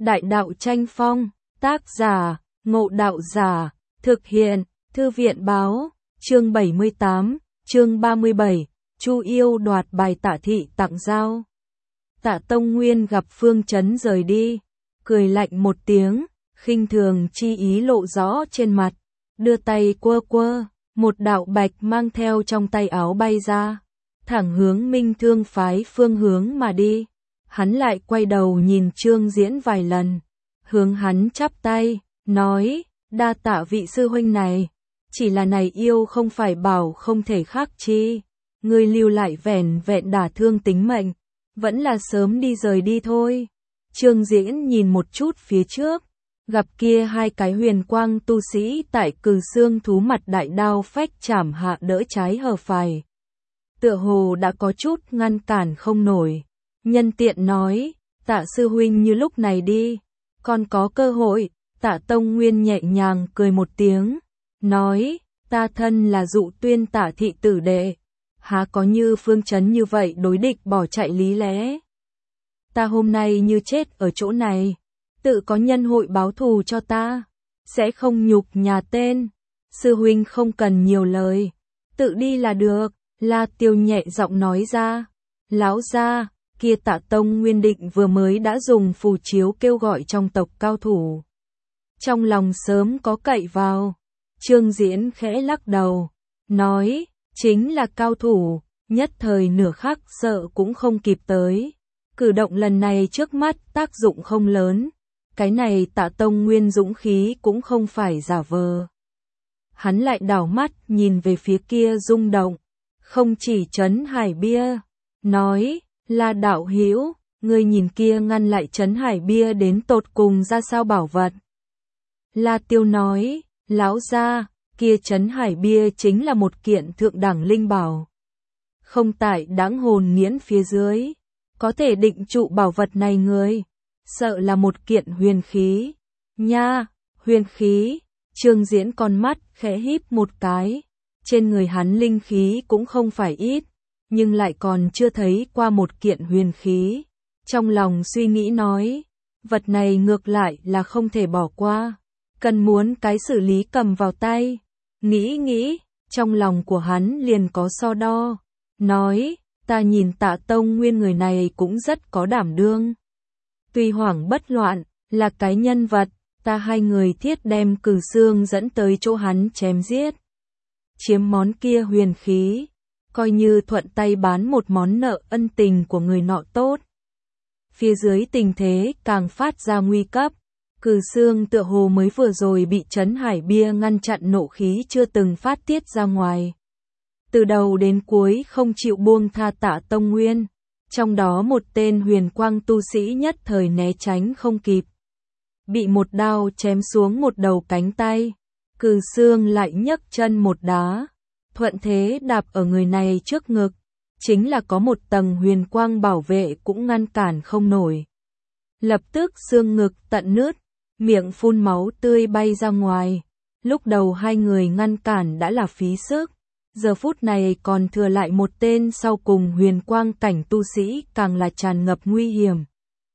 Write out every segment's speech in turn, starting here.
Đại đạo tranh phong, tác giả, Ngộ Đạo Giả, thực hiện, Thư viện báo, chương 78, chương 37, Chu Yêu đoạt bài Tạ Thị tặng giao. Tạ Tông Nguyên gặp Phương Chấn rời đi, cười lạnh một tiếng, khinh thường chi ý lộ rõ trên mặt, đưa tay quơ quơ, một đạo bạch mang theo trong tay áo bay ra, thẳng hướng Minh Thương phái phương hướng mà đi. Hắn lại quay đầu nhìn Trương Diễn vài lần, hướng hắn chắp tay, nói, đa tạ vị sư huynh này, chỉ là này yêu không phải bảo không thể khác chi, ngươi lưu lại vẻn vẹn đả thương tính mệnh, vẫn là sớm đi rời đi thôi. Trương Diễn nhìn một chút phía trước, gặp kia hai cái huyền quang tu sĩ tại Cừ Xương thú mặt đại đao phách chảm hạ đỡ trái hở phải, tựa hồ đã có chút ngăn cản không nổi. Nhân tiện nói, Tạ sư huynh như lúc này đi, còn có cơ hội. Tạ Tông Nguyên nhẹ nhàng cười một tiếng, nói, ta thân là Dụ Tuyên Tạ thị tử đệ, há có như Phương Chấn như vậy đối địch bỏ chạy lý lẽ. Ta hôm nay như chết ở chỗ này, tự có nhân hội báo thù cho ta, sẽ không nhục nhà tên, sư huynh không cần nhiều lời, tự đi là được. La Tiêu nhẹ giọng nói ra, lão gia, kia Tạ Tông Nguyên định vừa mới đã dùng phù chiếu kêu gọi trong tộc cao thủ. Trong lòng sớm có cậy vào, Trương Diễn khẽ lắc đầu, nói, chính là cao thủ, nhất thời nửa khắc sợ cũng không kịp tới. Cử động lần này trước mắt tác dụng không lớn, cái này Tạ Tông Nguyên dũng khí cũng không phải giả vờ. Hắn lại đảo mắt nhìn về phía kia rung động, không chỉ Trấn Hải Bia, nói, là đạo hữu, ngươi nhìn kia ngăn lại Trấn Hải Bia đến tột cùng ra sao bảo vật. La Tiêu nói, lão gia, kia Trấn Hải Bia chính là một kiện thượng đẳng linh bảo. Không tại đãng hồn nghiễn phía dưới, có thể định trụ bảo vật này người, sợ là một kiện huyền khí. Nha, huyền khí, Trương Diễn con mắt khẽ híp một cái, trên người hắn linh khí cũng không phải ít, nhưng lại còn chưa thấy qua một kiện huyền khí. Trong lòng suy nghĩ nói, vật này ngược lại là không thể bỏ qua, cần muốn cái xử lý cầm vào tay. Nghĩ, trong lòng của hắn liền có so đo, nói, ta nhìn Tạ Tông Nguyên người này cũng rất có đảm đương. Tuy hoảng bất loạn, là cái nhân vật, ta hai người thiết đem Cừ Xương dẫn tới chỗ hắn chém giết. Chiếm món kia huyền khí, coi như thuận tay bán một món nợ ân tình của người nọ tốt. Phía dưới tình thế càng phát ra nguy cấp, Cừ Xương tựa hồ mới vừa rồi bị Trấn Hải Bia ngăn chặn nộ khí chưa từng phát tiết ra ngoài. Từ đầu đến cuối không chịu buông tha Tạ Tông Nguyên, trong đó một tên huyền quang tu sĩ nhất thời né tránh không kịp, bị một đao chém xuống một đầu cánh tay. Cừ Xương lại nhấc chân một đá, thuận thế đạp ở người này trước ngực, chính là có một tầng huyền quang bảo vệ cũng ngăn cản không nổi. Lập tức xương ngực tận nứt, miệng phun máu tươi bay ra ngoài. Lúc đầu hai người ngăn cản đã là phí sức, giờ phút này còn thừa lại một tên sau cùng huyền quang cảnh tu sĩ càng là tràn ngập nguy hiểm.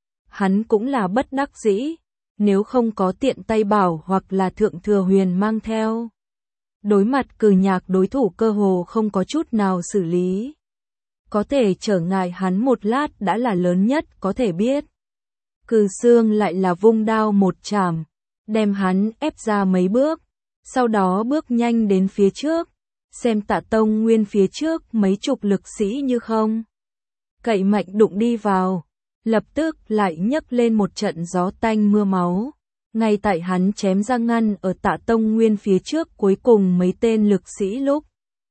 Hắn cũng là bất đắc dĩ, nếu không có tiện tay bảo hoặc là thượng thừa huyền mang theo, đối mặt Cừ Nhạc đối thủ cơ hồ không có chút nào xử lý. Có thể trở ngại hắn một lát đã là lớn nhất có thể biết. Cừ Xương lại là vung đao một chảm, đem hắn ép ra mấy bước, sau đó bước nhanh đến phía trước, xem Tạ Tông Nguyên phía trước mấy chục lực sĩ như không cậy mạnh đụng đi vào, lập tức lại nhấc lên một trận gió tanh mưa máu. Ngay tại hắn chém ra ngăn ở Tạ Tông Nguyên phía trước cuối cùng mấy tên lực sĩ lúc,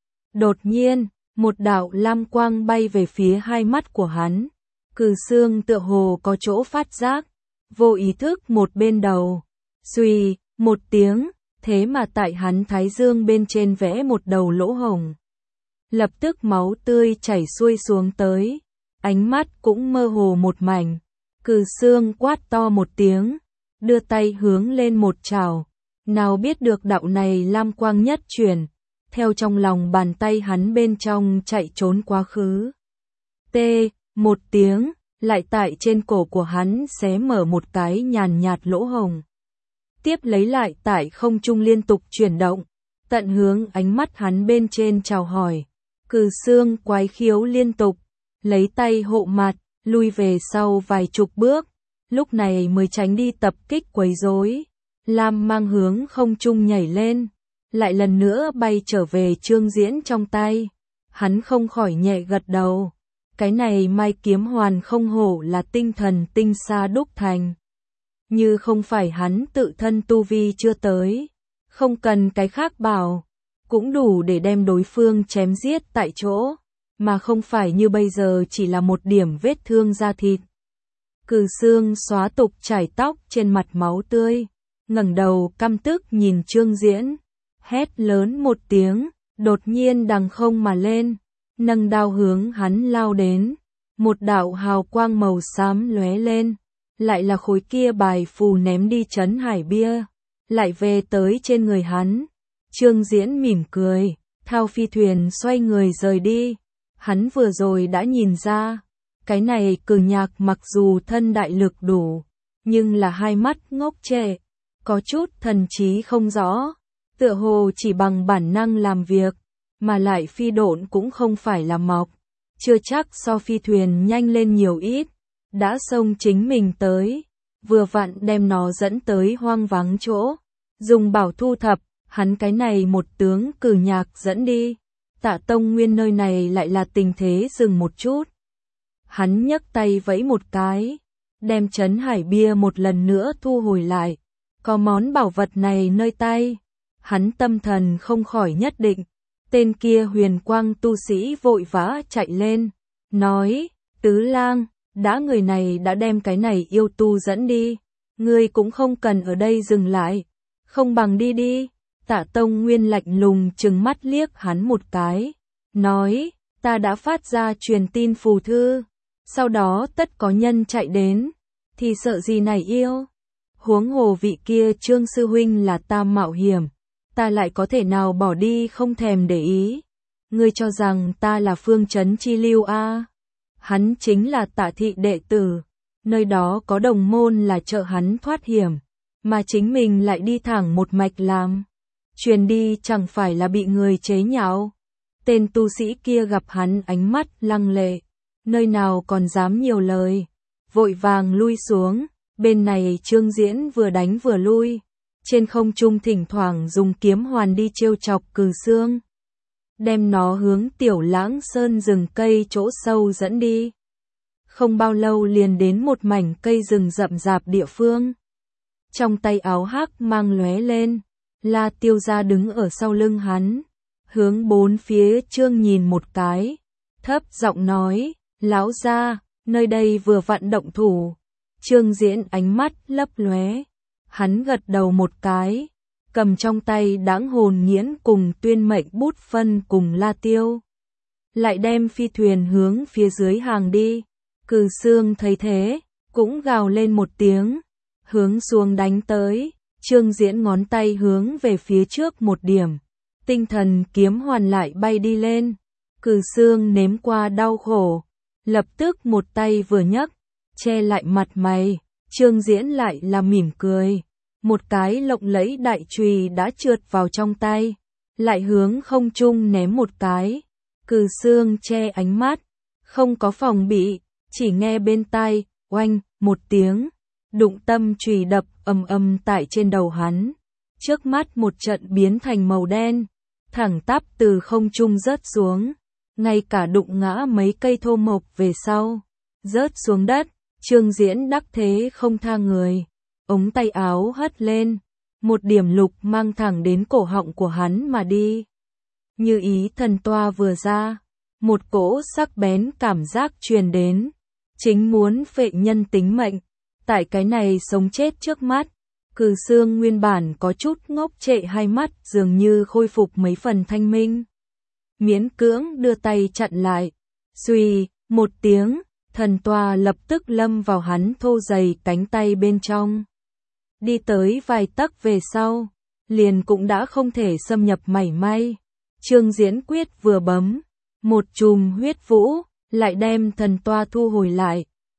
đột nhiên, một đạo lam quang bay về phía hai mắt của hắn. Cừ Xương tựa hồ có chỗ phát giác, vô ý thức một bên đầu, suy, một tiếng, thế mà tại hắn thái dương bên trên vẽ một đầu lỗ hổng. Lập tức máu tươi chảy xuôi xuống tới, ánh mắt cũng mơ hồ một mảnh. Cừ Xương quát to một tiếng, đưa tay hướng lên một chảo, nào biết được đạo này lam quang nhất chuyển, theo trong lòng bàn tay hắn bên trong chạy trốn quá khứ. Tê, một tiếng, lại tại trên cổ của hắn xé mở một cái nhàn nhạt lỗ hồng. Tiếp lấy lại tại không trung liên tục chuyển động, tận hướng ánh mắt hắn bên trên chào hỏi. Cừ Xương quái khiếu liên tục, lấy tay hộ mặt, lui về sau vài chục bước, lúc này mới tránh đi tập kích quấy rối. Lam mang hướng không trung nhảy lên, lại lần nữa bay trở về Trương Diễn trong tay. Hắn không khỏi nhẹ gật đầu. Cái này Mai kiếm hoàn không hổ là tinh thần tinh sa đúc thành. Như không phải hắn tự thân tu vi chưa tới, không cần cái khác bảo, cũng đủ để đem đối phương chém giết tại chỗ, mà không phải như bây giờ chỉ là một điểm vết thương da thịt. Cừ Xương xóa tục chải tóc trên mặt máu tươi, ngẩng đầu căm tức nhìn Trương Diễn, hét lớn một tiếng, đột nhiên đằng không mà lên, nâng đao hướng hắn lao đến. Một đạo hào quang màu xám lóe lên, lại là khối kia bài phù ném đi trấn hải bia, lại về tới trên người hắn. Trương Diễn mỉm cười, thao phi thuyền xoay người rời đi. Hắn vừa rồi đã nhìn ra, cái này Cừ Nhạc mặc dù thân đại lực đủ, nhưng là hai mắt ngốc trệ, có chút thần trí không rõ, tựa hồ chỉ bằng bản năng làm việc, mà lại phi độn cũng không phải là mọc, chưa chắc so phi thuyền nhanh lên nhiều ít, đã xông chính mình tới, vừa vặn đem nó dẫn tới hoang vắng chỗ, dùng bảo thu thập, hắn cái này một tướng Cừ Nhạc dẫn đi. Tạ Tông Nguyên nơi này lại là tình thế dừng một chút. Hắn nhấc tay vẫy một cái, đem trấn hải bia một lần nữa thu hồi lại. Có món bảo vật này nơi tay, hắn tâm thần không khỏi nhất định. Tên kia huyền quang tu sĩ vội vã chạy lên, nói, Tứ Lang, đã người này đã đem cái này yêu tu dẫn đi, ngươi cũng không cần ở đây dừng lại, không bằng đi đi. Tạ Tông Nguyên lạnh lùng trừng mắt liếc hắn một cái, nói, ta đã phát ra truyền tin phù thư, sau đó tất có nhân chạy đến, thì sợ gì này yêu. Huống hồ vị kia Trương sư huynh là ta mạo hiểm, ta lại có thể nào bỏ đi không thèm để ý. Ngươi cho rằng ta là Phương Trấn chi lưu a? Hắn chính là Tạ thị đệ tử, nơi đó có đồng môn là trợ hắn thoát hiểm, mà chính mình lại đi thẳng một mạch làm. Truyền đi chẳng phải là bị người chế nhạo. Tên tu sĩ kia gặp hắn ánh mắt lăng lệ, nơi nào còn dám nhiều lời, vội vàng lui xuống. Bên này Trương Diễn vừa đánh vừa lui, trên không trung thỉnh thoảng dùng kiếm hoàn đi trêu chọc Cừ Xương, đem nó hướng Tiểu Lãng Sơn rừng cây chỗ sâu dẫn đi. Không bao lâu liền đến một mảnh cây rừng rậm rạp địa phương. Trong tay áo hắc mang lóe lên, La Tiêu Gia đứng ở sau lưng hắn, hướng bốn phía Trương nhìn một cái, thấp giọng nói, lão gia, nơi đây vừa vặn động thủ. Trương Diễn ánh mắt lấp lóe, hắn gật đầu một cái, cầm trong tay Đãng Hồn Nghiễn cùng Tuyên Mệnh Bút phân cùng La Tiêu, lại đem phi thuyền hướng phía dưới hàng đi. Cừ Xương thấy thế, cũng gào lên một tiếng, hướng xuống đánh tới. Trương Diễn ngón tay hướng về phía trước một điểm, tinh thần kiếm hoàn lại bay đi lên. Cừ Xương nếm qua đau khổ, lập tức một tay vừa nhấc, che lại mặt mày. Trương Diễn lại là mỉm cười, một cái lộng lẫy đại chùy đã trượt vào trong tay, lại hướng không trung ném một cái. Cừ Xương che ánh mắt, không có phòng bị, chỉ nghe bên tai oanh một tiếng, đụng tâm chùy đập ầm ầm tại trên đầu hắn. Trước mắt một trận biến thành màu đen, thẳng tắp từ không trung rớt xuống, ngay cả đụng ngã mấy cây thô mộc về sau, rớt xuống đất. Trương Diễn đắc thế không tha người, ống tay áo hất lên, một điểm lục mang thẳng đến cổ họng của hắn mà đi. Như ý thần toa vừa ra, một cỗ sắc bén cảm giác truyền đến, chính muốn phệ nhân tính mệnh. Tại cái này sống chết trước mắt, Cừ Xương nguyên bản có chút ngốc trệ hai mắt dường như khôi phục mấy phần thanh minh. Miễn cưỡng đưa tay chặn lại, suy, một tiếng, thần toa lập tức lâm vào hắn thô dày cánh tay bên trong. Đi tới vài tấc về sau, liền cũng đã không thể xâm nhập mảy may. Trương Diễn quyết vừa bấm, một chùm huyết vũ, lại đem thần toa thu hồi lại.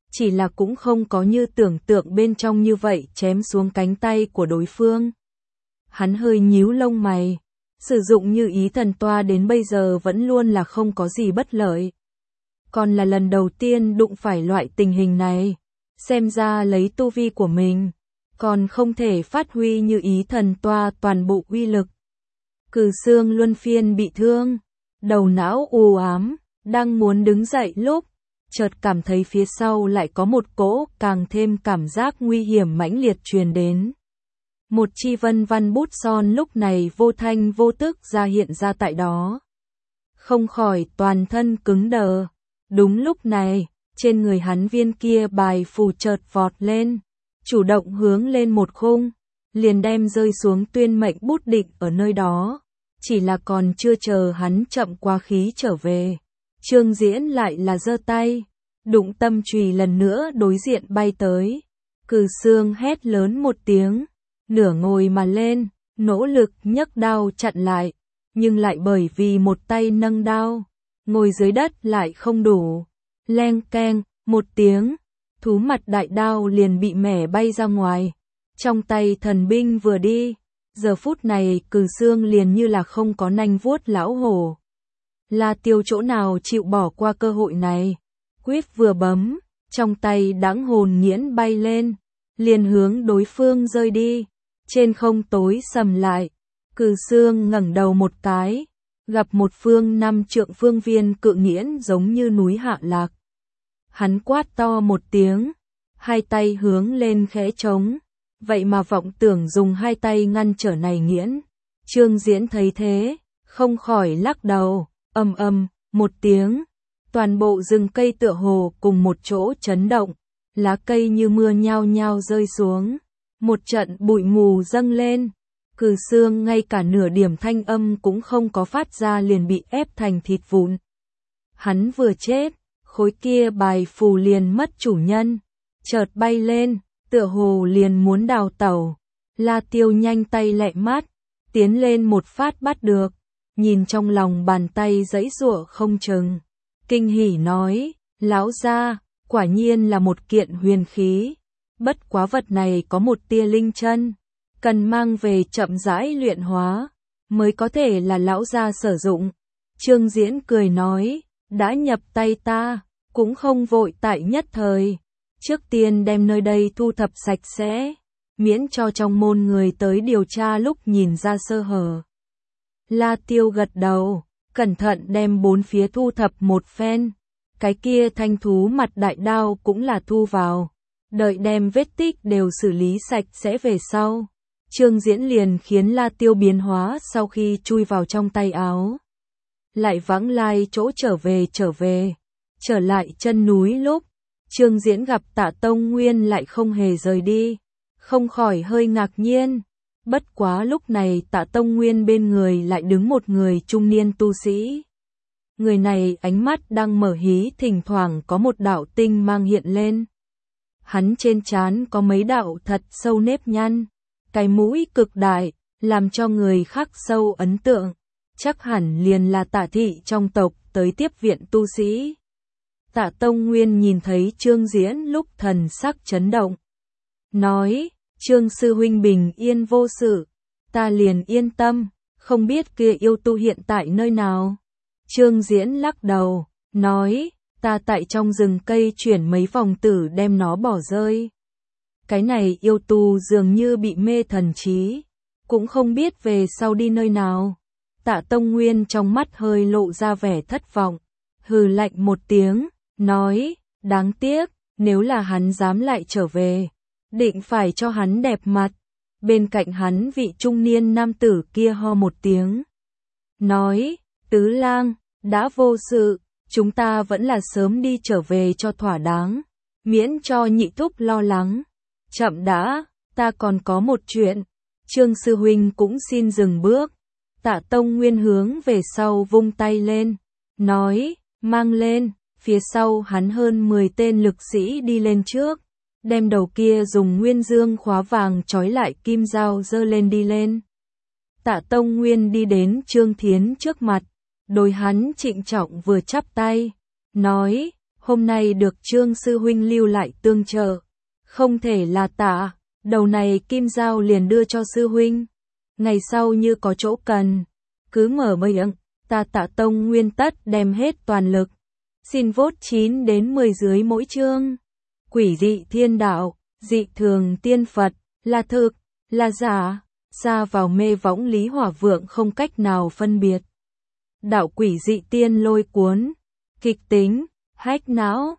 chỉ là cũng không có như tưởng tượng bên trong như vậy chém xuống cánh tay của đối phương. Hắn hơi nhíu lông mày, sử dụng như ý thần toa đến bây giờ vẫn luôn là không có gì bất lợi. Còn là lần đầu tiên đụng phải loại tình hình này, xem ra lấy tu vi của mình, còn không thể phát huy như ý thần toa toàn bộ uy lực. Cử xương luân phiên bị thương, đầu não u ám, đang muốn đứng dậy lúc, chợt cảm thấy phía sau lại có một cỗ càng thêm cảm giác nguy hiểm mãnh liệt truyền đến. Một chi vân văn bút son lúc này vô thanh vô tức ra hiện ra tại đó. Không khỏi toàn thân cứng đờ. Đúng lúc này, trên người hắn viên kia bài phù chợt vọt lên, chủ động hướng lên một khung, liền đem rơi xuống tuyên mệnh bút định ở nơi đó. Chỉ là còn chưa chờ hắn chậm quá khí trở về, Trương Diễn lại là giơ tay, đụng tâm chùy lần nữa đối diện bay tới. Cử xương hét lớn một tiếng, nửa ngồi mà lên, nỗ lực nhấc đao chặn lại, nhưng lại bởi vì một tay nâng đao, ngồi dưới đất lại không đủ. Leng keng, một tiếng, thú mặt đại đao liền bị mẻ bay ra ngoài. Trong tay thần binh vừa đi, giờ phút này Cử xương liền như là không có nanh vuốt lão hổ. La Tiêu chỗ nào chịu bỏ qua cơ hội này, quyết vừa bấm, trong tay đãng hồn nghiễn bay lên, liền hướng đối phương rơi đi. Trên không tối sầm lại, Cử xương ngẩng đầu một cái, gặp một phương 5 trượng phương viên cự nghiễn giống như núi hạ lạc. Hắn quát to một tiếng, hai tay hướng lên khẽ trống, vậy mà vọng tưởng dùng hai tay ngăn trở này nghiễn. Trương Diễn thấy thế, không khỏi lắc đầu, một tiếng, toàn bộ rừng cây tựa hồ cùng một chỗ chấn động, lá cây như mưa nhao nhao rơi xuống, một trận bụi mù dâng lên. Cử xương ngay cả nửa điểm thanh âm cũng không có phát ra liền bị ép thành thịt vụn. Hắn vừa chết, khối kia bài phù liền mất chủ nhân, chợt bay lên, tựa hồ liền muốn đào tẩu. La Tiêu nhanh tay lẹ mắt, tiến lên một phát bắt được, nhìn trong lòng bàn tay giãy giụa không chừng, kinh hỉ nói, lão gia, quả nhiên là một kiện huyền khí, bất quá vật này có một tia linh chân, cần mang về chậm rãi luyện hóa, mới có thể là lão gia sử dụng. Trương Diễn cười nói, đã nhập tay ta, cũng không vội tại nhất thời, trước tiên đem nơi đây thu thập sạch sẽ, miễn cho trong môn người tới điều tra lúc nhìn ra sơ hở. La Tiêu gật đầu, cẩn thận đem bốn phía thu thập một phen, cái kia thanh thú mặt đại đao cũng là thu vào, đợi đem vết tích đều xử lý sạch sẽ về sau. Trương Diễn liền khiến La Tiêu biến hóa sau khi chui vào trong tay áo. Lại vãng lai chỗ trở lại chân núi lúc, Trương Diễn gặp Tạ Tông Nguyên lại không hề rời đi, không khỏi hơi ngạc nhiên. Bất quá lúc này Tạ Tông Nguyên bên người lại đứng một người trung niên tu sĩ. Người này ánh mắt đang mở hí, thỉnh thoảng có một đạo tinh mang hiện lên. Hắn trên trán có mấy đạo thật sâu nếp nhăn, cái mũi cực đại, làm cho người khác sâu ấn tượng. Chắc hẳn liền là Tạ thị trong tộc tới tiếp viện tu sĩ. Tạ Tông Nguyên nhìn thấy Trương Diễn lúc thần sắc chấn động, nói, Trương sư huynh bình yên vô sự, ta liền yên tâm, không biết kia yêu tu hiện tại nơi nào. Trương Diễn lắc đầu, nói, ta tại trong rừng cây chuyển mấy vòng tử đem nó bỏ rơi. Cái này yêu tu dường như bị mê thần trí, cũng không biết về sau đi nơi nào. Tạ Tông Nguyên trong mắt hơi lộ ra vẻ thất vọng, hừ lạnh một tiếng, nói, đáng tiếc, nếu là hắn dám lại trở về, định phải cho hắn đẹp mặt. Bên cạnh hắn vị trung niên nam tử kia ho một tiếng, nói, Tứ Lang, đã vô sự, chúng ta vẫn là sớm đi trở về cho thỏa đáng, miễn cho nhị thúc lo lắng. Chậm đã, ta còn có một chuyện. Trương sư huynh cũng xin dừng bước. Tạ Tông Nguyên hướng về sau vung tay lên, nói, mang lên. Phía sau hắn hơn 10 tên lực sĩ đi lên trước, đem đầu kia dùng nguyên dương khóa vàng trói lại kim dao giơ lên đi lên. Tạ Tông Nguyên đi đến Trương Thiến trước mặt, đối hắn trịnh trọng vừa chắp tay, nói, hôm nay được Trương sư huynh lưu lại tương trợ, không thể là tạ, đầu này kim giao liền đưa cho sư huynh. Ngày sau như có chỗ cần, cứ mở miệng, ta Tạ Tông nguyên tất đem hết toàn lực. Xin vote 9 đến 10 dưới mỗi chương. Quỷ dị thiên đạo, dị thường tiên Phật, là thực, là giả, xa vào mê võng Lý Hỏa Vượng không cách nào phân biệt. Đạo quỷ dị tiên lôi cuốn, kịch tính, hách não,